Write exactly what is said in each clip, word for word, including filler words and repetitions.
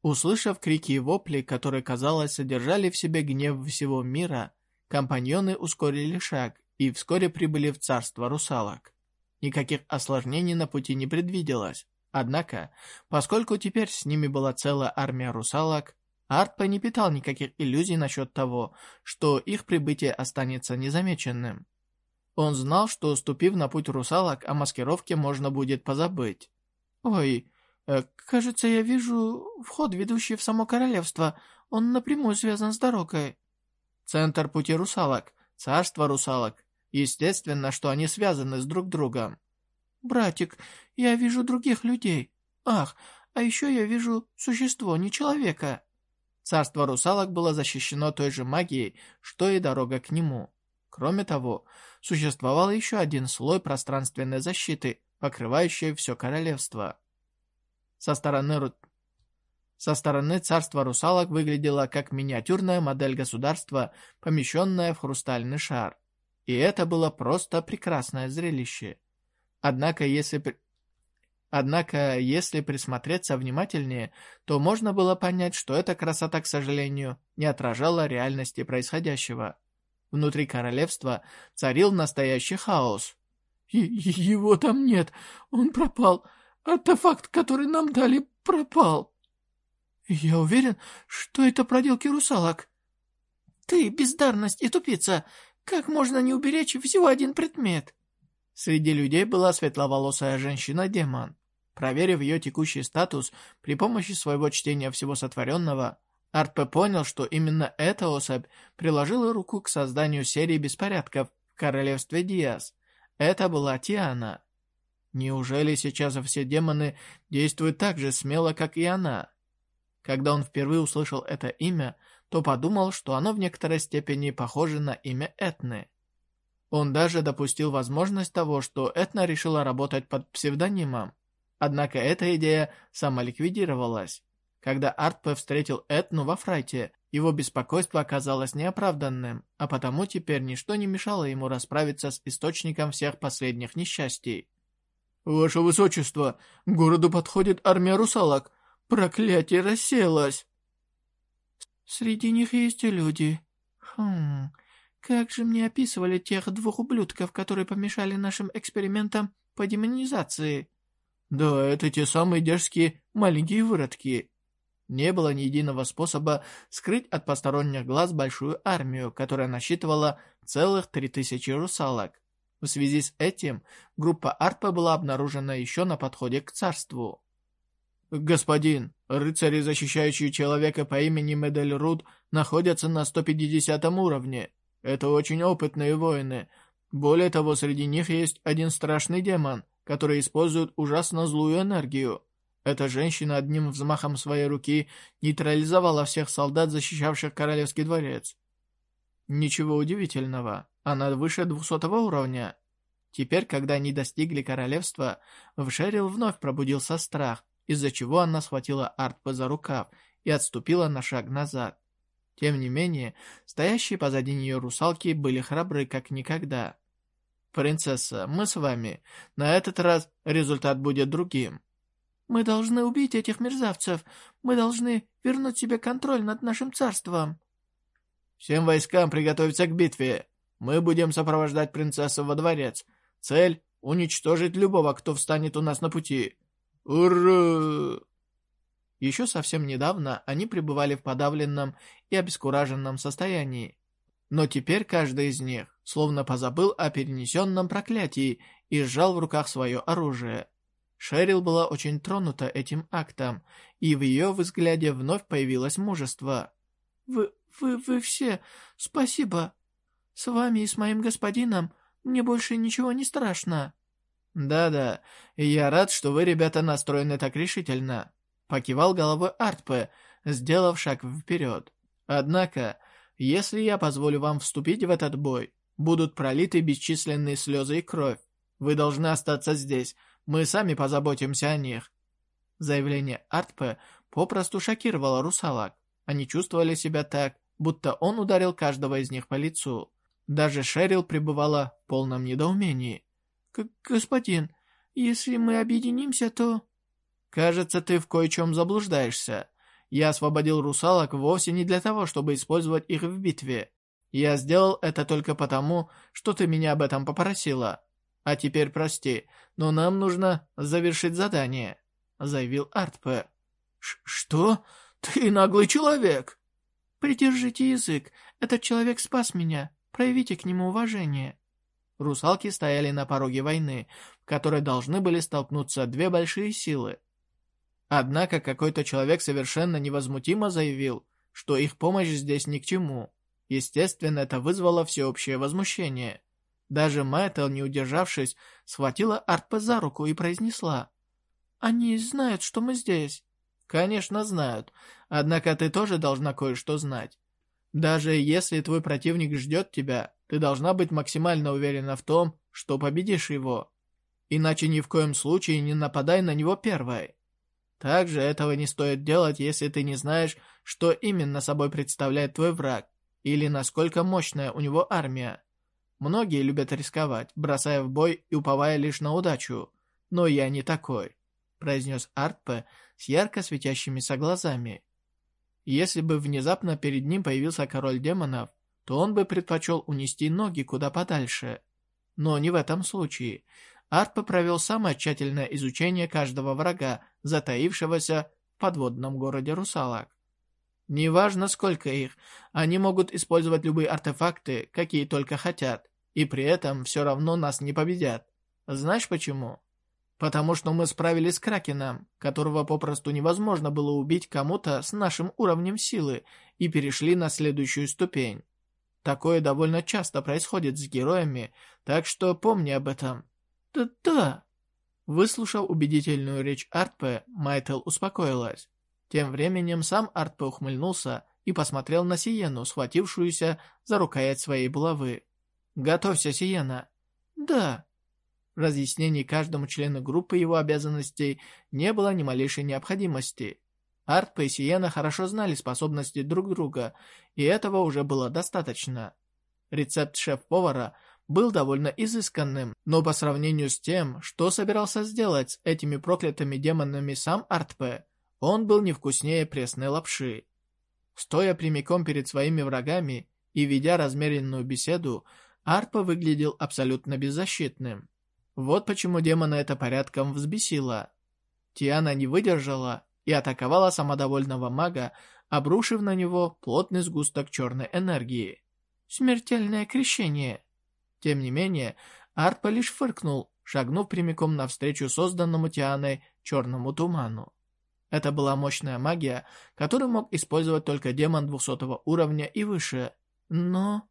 Услышав крики и вопли, которые, казалось, содержали в себе гнев всего мира, компаньоны ускорили шаг и вскоре прибыли в царство русалок. Никаких осложнений на пути не предвиделось. Однако, поскольку теперь с ними была целая армия русалок, Артпе не питал никаких иллюзий насчет того, что их прибытие останется незамеченным. Он знал, что, ступив на путь русалок, о маскировке можно будет позабыть. «Ой, э, кажется, я вижу вход, ведущий в само королевство. Он напрямую связан с дорогой». Центр пути русалок, царство русалок. Естественно, что они связаны с друг другом. «Братик, я вижу других людей. Ах, а еще я вижу существо, не человека». Царство русалок было защищено той же магией, что и дорога к нему. Кроме того, существовал еще один слой пространственной защиты, покрывающий все королевство. Со стороны, ру... Со стороны царства русалок выглядело как миниатюрная модель государства, помещенная в хрустальный шар. И это было просто прекрасное зрелище. Однако, если... Однако, если присмотреться внимательнее, то можно было понять, что эта красота, к сожалению, не отражала реальности происходящего. Внутри королевства царил настоящий хаос. «Его там нет, он пропал. Артефакт, который нам дали, пропал». «Я уверен, что это проделки русалок». «Ты, бездарность и тупица, как можно не уберечь всего один предмет?» Среди людей была светловолосая женщина-демон. Проверив ее текущий статус при помощи своего чтения всего сотворенного, Артпе понял, что именно эта особь приложила руку к созданию серии беспорядков в королевстве Диас. Это была Тиана. Неужели сейчас все демоны действуют так же смело, как и она? Когда он впервые услышал это имя, то подумал, что оно в некоторой степени похоже на имя Этны. Он даже допустил возможность того, что Этна решила работать под псевдонимом. Однако эта идея самоликвидировалась. Когда Артпе встретил Этну во Фрайте, его беспокойство оказалось неоправданным, а потому теперь ничто не мешало ему расправиться с источником всех последних несчастий. «Ваше Высочество, к городу подходит армия русалок. Проклятие рассеялось!» «Среди них есть и люди. Хм, как же мне описывали тех двух ублюдков, которые помешали нашим экспериментам по демонизации?» «Да, это те самые дерзкие маленькие выродки». Не было ни единого способа скрыть от посторонних глаз большую армию, которая насчитывала целых три тысячи русалок. В связи с этим группа Артпе была обнаружена еще на подходе к царству. «Господин, рыцари, защищающие человека по имени Медельруд, находятся на сто пятидесятом уровне. Это очень опытные воины. Более того, среди них есть один страшный демон, который использует ужасно злую энергию. Эта женщина одним взмахом своей руки нейтрализовала всех солдат, защищавших королевский дворец». Ничего удивительного, она выше двухсотого уровня. Теперь, когда они достигли королевства, в Шерил вновь пробудился страх, из-за чего она схватила Артпе за рукав и отступила на шаг назад. Тем не менее, стоящие позади нее русалки были храбры как никогда. «Принцесса, мы с вами. На этот раз результат будет другим». «Мы должны убить этих мерзавцев. Мы должны вернуть себе контроль над нашим царством». «Всем войскам приготовиться к битве. Мы будем сопровождать принцессу во дворец. Цель — уничтожить любого, кто встанет у нас на пути. Ура!» Еще совсем недавно они пребывали в подавленном и обескураженном состоянии. Но теперь каждый из них словно позабыл о перенесенном проклятии и сжал в руках свое оружие. Шерил была очень тронута этим актом, и в ее взгляде вновь появилось мужество. «Вы, вы, вы все, спасибо. С вами и с моим господином мне больше ничего не страшно». «Да-да, я рад, что вы, ребята, настроены так решительно», — покивал головой Артпе, сделав шаг вперед. «Однако, если я позволю вам вступить в этот бой, будут пролиты бесчисленные слезы и кровь. Вы должны остаться здесь, мы сами позаботимся о них». Заявление Артпе попросту шокировало русалок. Они чувствовали себя так, будто он ударил каждого из них по лицу. Даже Шерил пребывала в полном недоумении. «Господин, если мы объединимся, то...» «Кажется, ты в кое-чем заблуждаешься. Я освободил русалок вовсе не для того, чтобы использовать их в битве. Я сделал это только потому, что ты меня об этом попросила. А теперь прости, но нам нужно завершить задание», — заявил Артпе. «Что? Ты наглый человек!» «Придержите язык. Этот человек спас меня. Проявите к нему уважение». Русалки стояли на пороге войны, в которой должны были столкнуться две большие силы. Однако какой-то человек совершенно невозмутимо заявил, что их помощь здесь ни к чему. Естественно, это вызвало всеобщее возмущение. Даже Мэтл, не удержавшись, схватила Артпе за руку и произнесла: «Они знают, что мы здесь». «Конечно знают, однако ты тоже должна кое-что знать. Даже если твой противник ждет тебя, ты должна быть максимально уверена в том, что победишь его. Иначе ни в коем случае не нападай на него первой. Также этого не стоит делать, если ты не знаешь, что именно собой представляет твой враг, или насколько мощная у него армия. Многие любят рисковать, бросая в бой и уповая лишь на удачу, но я не такой», — произнес Артпе с ярко светящимися глазами. Если бы внезапно перед ним появился король демонов, то он бы предпочел унести ноги куда подальше. Но не в этом случае. Артпе провел самое тщательное изучение каждого врага, затаившегося в подводном городе русалок. Неважно, сколько их, они могут использовать любые артефакты, какие только хотят, и при этом все равно нас не победят. Знаешь почему? Потому что мы справились с Кракеном, которого попросту невозможно было убить кому-то с нашим уровнем силы, и перешли на следующую ступень. Такое довольно часто происходит с героями, так что помни об этом. Да-да. Выслушав убедительную речь Артпе, Майтел успокоилась. Тем временем сам Артпе ухмыльнулся и посмотрел на Сиену, схватившуюся за рукоять своей булавы. «Готовься, Сиена». «Да». Разъяснений каждому члену группы его обязанностей не было ни малейшей необходимости. Артпе и Сиена хорошо знали способности друг друга, и этого уже было достаточно. Рецепт шеф-повара был довольно изысканным, но по сравнению с тем, что собирался сделать с этими проклятыми демонами сам Артпе, он был не вкуснее пресной лапши. Стоя прямиком перед своими врагами и ведя размеренную беседу, Артпе выглядел абсолютно беззащитным. Вот почему демона это порядком взбесило. Тиана не выдержала и атаковала самодовольного мага, обрушив на него плотный сгусток черной энергии. Смертельное крещение. Тем не менее, Артпе лишь фыркнул, шагнув прямиком навстречу созданному Тианой черному туману. Это была мощная магия, которую мог использовать только демон двухсотого уровня и выше. Но...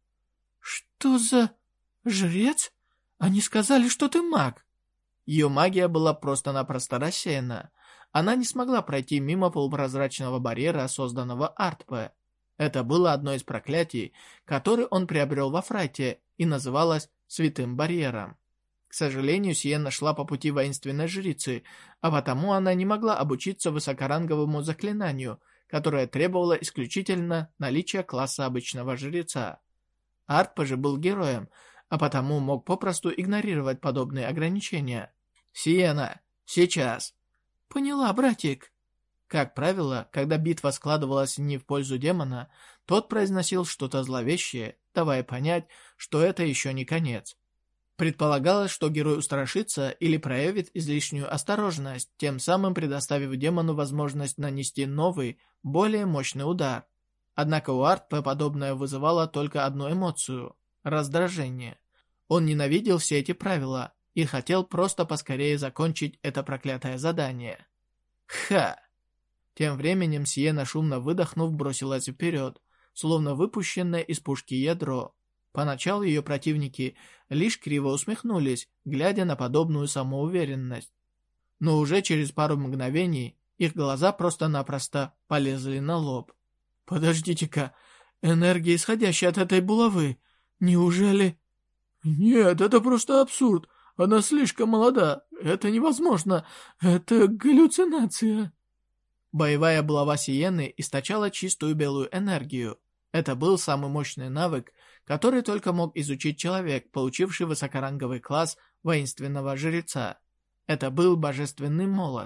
«Что за... жрец? Они сказали, что ты маг!» Ее магия была просто-напросто рассеяна. Она не смогла пройти мимо полупрозрачного барьера, созданного Артпе. Это было одно из проклятий, которое он приобрел во Фрайте, и называлось «Святым барьером». К сожалению, Сиена шла по пути воинственной жрицы, а потому она не могла обучиться высокоранговому заклинанию, которое требовало исключительно наличия класса обычного жреца. Артпе же был героем, а потому мог попросту игнорировать подобные ограничения. «Сиена, сейчас!» «Поняла, братик». Как правило, когда битва складывалась не в пользу демона, тот произносил что-то зловещее, давая понять, что это еще не конец. Предполагалось, что герой устрашится или проявит излишнюю осторожность, тем самым предоставив демону возможность нанести новый, более мощный удар. Однако у Артпе подобное вызывало только одну эмоцию – раздражение. Он ненавидел все эти правила и хотел просто поскорее закончить это проклятое задание. Ха! Тем временем Сиена, шумно выдохнув, бросилась вперед, словно выпущенное из пушки ядро. Поначалу ее противники лишь криво усмехнулись, глядя на подобную самоуверенность. Но уже через пару мгновений их глаза просто-напросто полезли на лоб. «Подождите-ка, энергия, исходящая от этой булавы, неужели...» «Нет, это просто абсурд. Она слишком молода. Это невозможно. Это галлюцинация». Боевая булава Сиены источала чистую белую энергию. Это был самый мощный навык, который только мог изучить человек, получивший высокоранговый класс воинственного жреца. Это был божественный молот.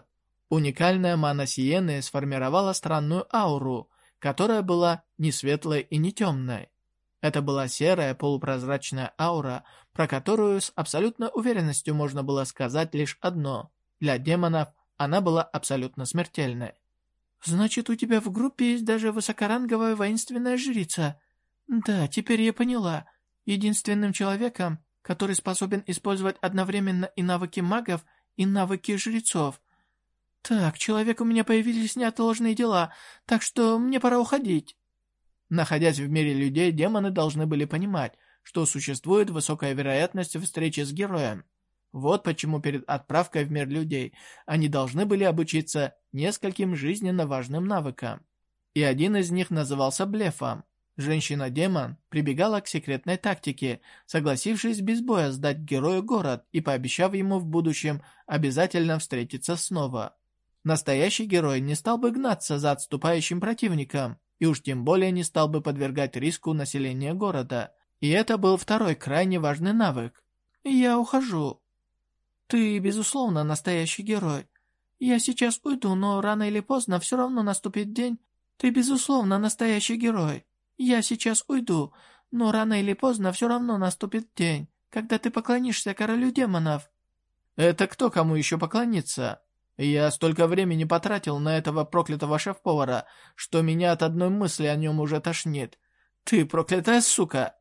Уникальная мана Сиены сформировала странную ауру, которая была не светлой и не темной. Это была серая полупрозрачная аура, про которую с абсолютной уверенностью можно было сказать лишь одно. Для демонов она была абсолютно смертельной. «Значит, у тебя в группе есть даже высокоранговая воинственная жрица?» «Да, теперь я поняла. Единственным человеком, который способен использовать одновременно и навыки магов, и навыки жрецов. Так, человек, у меня появились неотложные дела, так что мне пора уходить». Находясь в мире людей, демоны должны были понимать, что существует высокая вероятность встречи с героем. Вот почему перед отправкой в мир людей они должны были обучиться нескольким жизненно важным навыкам. И один из них назывался блефом. Женщина-демон прибегала к секретной тактике, согласившись без боя сдать герою город и пообещав ему в будущем обязательно встретиться снова. Настоящий герой не стал бы гнаться за отступающим противником, и уж тем более не стал бы подвергать риску населения города. И это был второй крайне важный навык. «Я ухожу». «Ты, безусловно, настоящий герой. Я сейчас уйду, но рано или поздно все равно наступит день. Ты, безусловно, настоящий герой. Я сейчас уйду, но рано или поздно все равно наступит день, когда ты поклонишься королю демонов». «Это кто кому еще поклонится? Я столько времени потратил на этого проклятого шеф-повара, что меня от одной мысли о нем уже тошнит. Ты проклятая сука!»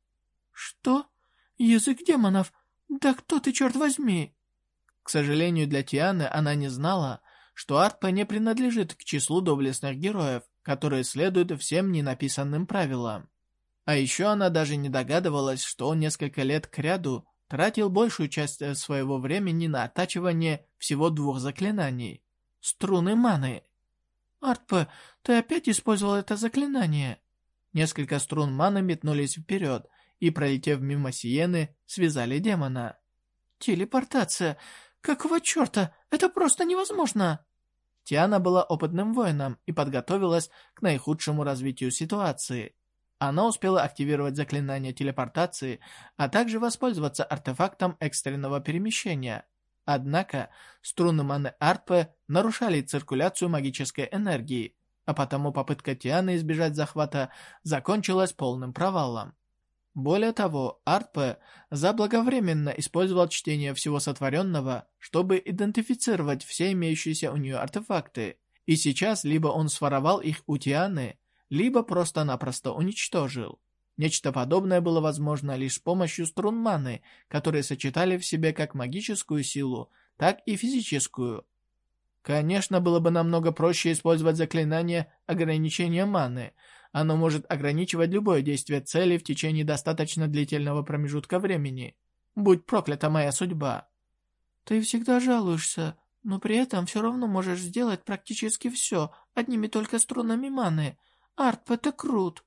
«Что? Язык демонов? Да кто ты, черт возьми?» К сожалению для Тианы, она не знала, что Артпа не принадлежит к числу доблестных героев, которые следуют всем ненаписанным правилам. А еще она даже не догадывалась, что он несколько лет кряду тратил большую часть своего времени на оттачивание всего двух заклинаний. Струны маны. «Артпа, ты опять использовал это заклинание?» Несколько струн маны метнулись вперед и, пролетев мимо Сиены, связали демона. «Телепортация! Какого черта? Это просто невозможно!» Тиана была опытным воином и подготовилась к наихудшему развитию ситуации. Она успела активировать заклинание телепортации, а также воспользоваться артефактом экстренного перемещения. Однако струны маны Артпы нарушали циркуляцию магической энергии, а потому попытка Тианы избежать захвата закончилась полным провалом. Более того, Артпе заблаговременно использовал чтение всего сотворенного, чтобы идентифицировать все имеющиеся у нее артефакты, и сейчас либо он своровал их у Тианы, либо просто-напросто уничтожил. Нечто подобное было возможно лишь с помощью струн маны, которые сочетали в себе как магическую силу, так и физическую. Конечно, было бы намного проще использовать заклинание ограничения маны. Оно может ограничивать любое действие цели в течение достаточно длительного промежутка времени. Будь проклята моя судьба. Ты всегда жалуешься, но при этом все равно можешь сделать практически все одними только струнами маны. Артпе, ты крут.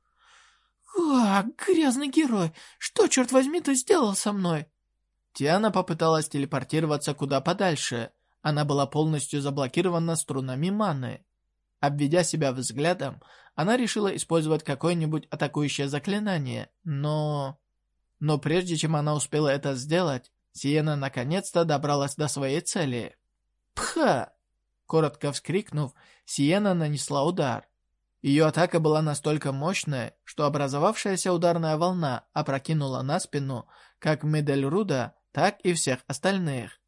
«Ах, грязный герой! Что, черт возьми, ты сделал со мной?» Тиана попыталась телепортироваться куда подальше. Она была полностью заблокирована струнами маны. Обведя себя взглядом, она решила использовать какое-нибудь атакующее заклинание, но... Но прежде чем она успела это сделать, Сиена наконец-то добралась до своей цели. «Пха!» Коротко вскрикнув, Сиена нанесла удар. Ее атака была настолько мощная, что образовавшаяся ударная волна опрокинула на спину как Медельруда, так и всех остальных.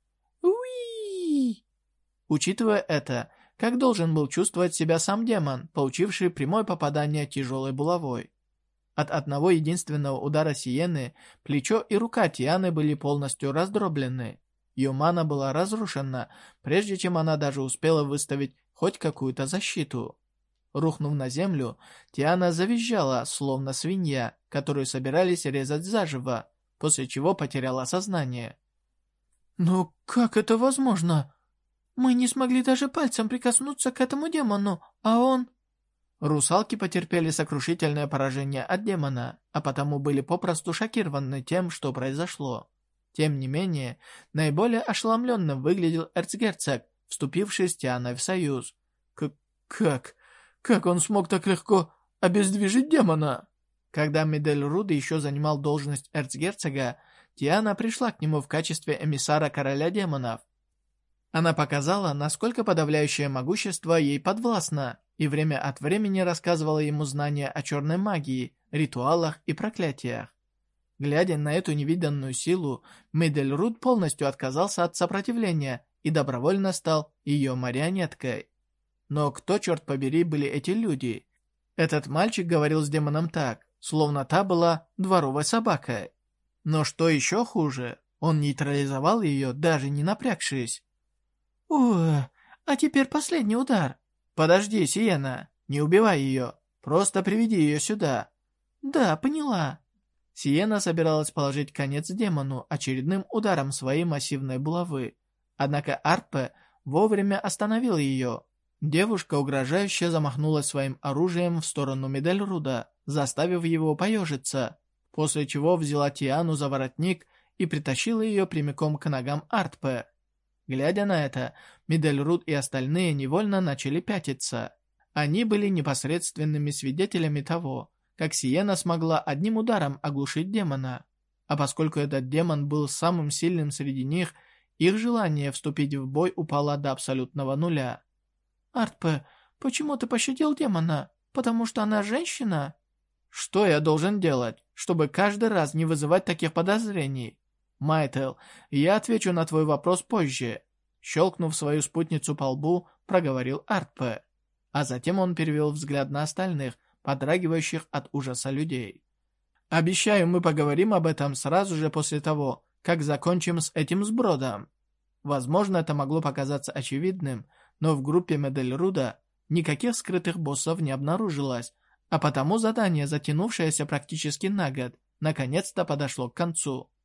Уи! Учитывая это, как должен был чувствовать себя сам демон, получивший прямое попадание тяжелой булавой? От одного единственного удара Сиены плечо и рука Тианы были полностью раздроблены. Ее мана была разрушена, прежде чем она даже успела выставить хоть какую-то защиту. Рухнув на землю, Тиана завизжала, словно свинья, которую собирались резать заживо, после чего потеряла сознание. «Но как это возможно? Мы не смогли даже пальцем прикоснуться к этому демону, а он...» Русалки потерпели сокрушительное поражение от демона, а потому были попросту шокированы тем, что произошло. Тем не менее, наиболее ошеломленным выглядел эрцгерцог, вступивший с Тианой в союз. К «Как? Как он смог так легко обездвижить демона?» Когда Медельруд еще занимал должность эрцгерцога, Тиана пришла к нему в качестве эмиссара короля демонов. Она показала, насколько подавляющее могущество ей подвластно, и время от времени рассказывала ему знания о черной магии, ритуалах и проклятиях. Глядя на эту невиданную силу, Мэдельруд полностью отказался от сопротивления и добровольно стал ее марионеткой. Но кто, черт побери, были эти люди? Этот мальчик говорил с демоном так, словно та была дворовой собакой. Но что еще хуже, он нейтрализовал ее, даже не напрягшись. «О, а теперь последний удар!» «Подожди, Сиена, не убивай ее, просто приведи ее сюда». «Да, поняла». Сиена собиралась положить конец демону очередным ударом своей массивной булавы. Однако Артпе вовремя остановил ее. Девушка угрожающе замахнулась своим оружием в сторону Мэдельруда, заставив его поежиться, после чего взяла Тиану за воротник и притащила ее прямиком к ногам Артпе. Глядя на это, Мэдельруд и остальные невольно начали пятиться. Они были непосредственными свидетелями того, как Сиена смогла одним ударом оглушить демона. А поскольку этот демон был самым сильным среди них, их желание вступить в бой упало до абсолютного нуля. «Артпе, почему ты пощадил демона? Потому что она женщина?» «Что я должен делать, чтобы каждый раз не вызывать таких подозрений?» «Майтел, я отвечу на твой вопрос позже», — щелкнув свою спутницу по лбу, проговорил Артпе. А затем он перевел взгляд на остальных, подрагивающих от ужаса людей. «Обещаю, мы поговорим об этом сразу же после того, как закончим с этим сбродом». Возможно, это могло показаться очевидным, но в группе Мэдельруда никаких скрытых боссов не обнаружилось, а потому задание, затянувшееся практически на год, наконец-то подошло к концу.